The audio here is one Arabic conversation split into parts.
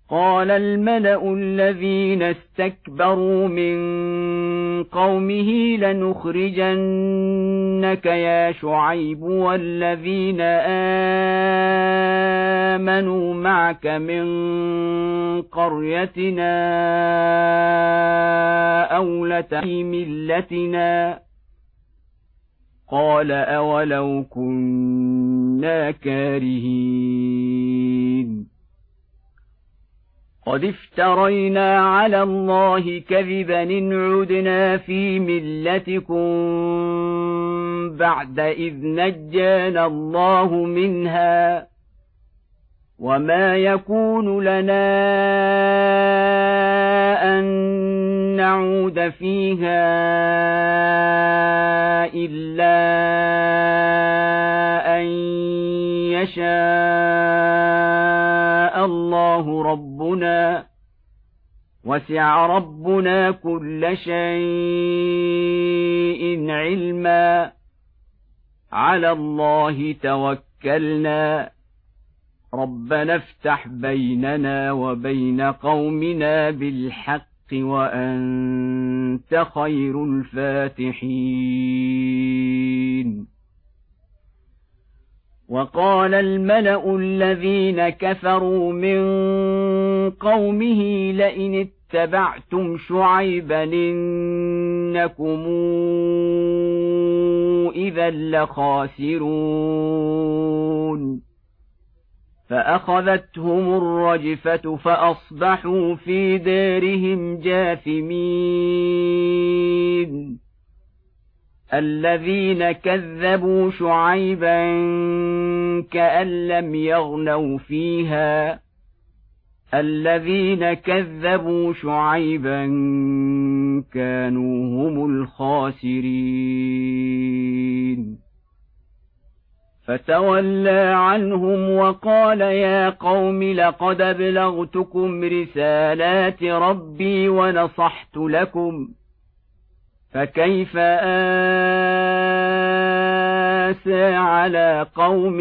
قال الملأ الذين استكبروا من قومه لنخرجنك يا شعيب والذين آمنوا معك من قريتنا أو لتعي ملتنا قال أولو كنا كارهين قد افترينا على الله كذبا إن عدنا في ملتكم بعد إذ نجانا الله منها وما يكون لنا أن نعود فيها إلا أن يشاء الله ربنا وسع ربنا كل شيء علما على الله توكلنا ربنا افتح بيننا وبين قومنا بالحق وأنت خير الفاتحين وقال الملأ الذين كفروا من قومه لئن اتبعتم شعيبا إنكم إذا لخاسرون فأخذتهم الرجفة فأصبحوا في دارهم جاثمين الذين كذبوا شعيبا كأن لم يغنوا فيها الذين كذبوا شعيبا كانوا هم الخاسرين فتولى عنهم وقال يا قوم لقد أبلغتكم رسالات ربي ونصحت لكم فكيف آسى على قوم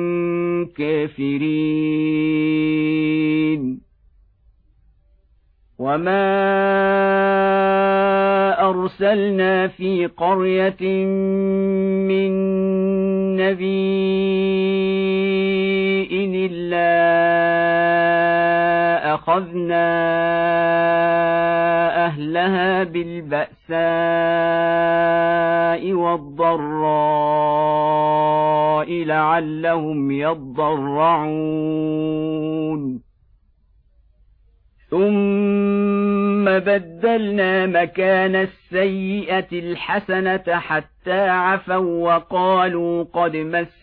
كافرين وما أرسلنا في قرية من نبي إلا أخذنا أهلها بالبأساء والضراء لعلهم يضرعون ثم بدلنا مكان السيئة الحسنة حتى عفوا وقالوا قد مس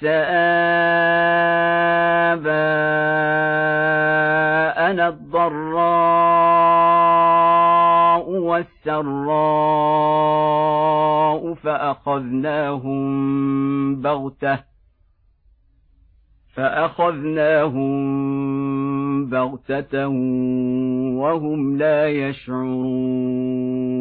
آباءنا الضراء والسراء فأخذناهم بغتة وهم لا يشعرون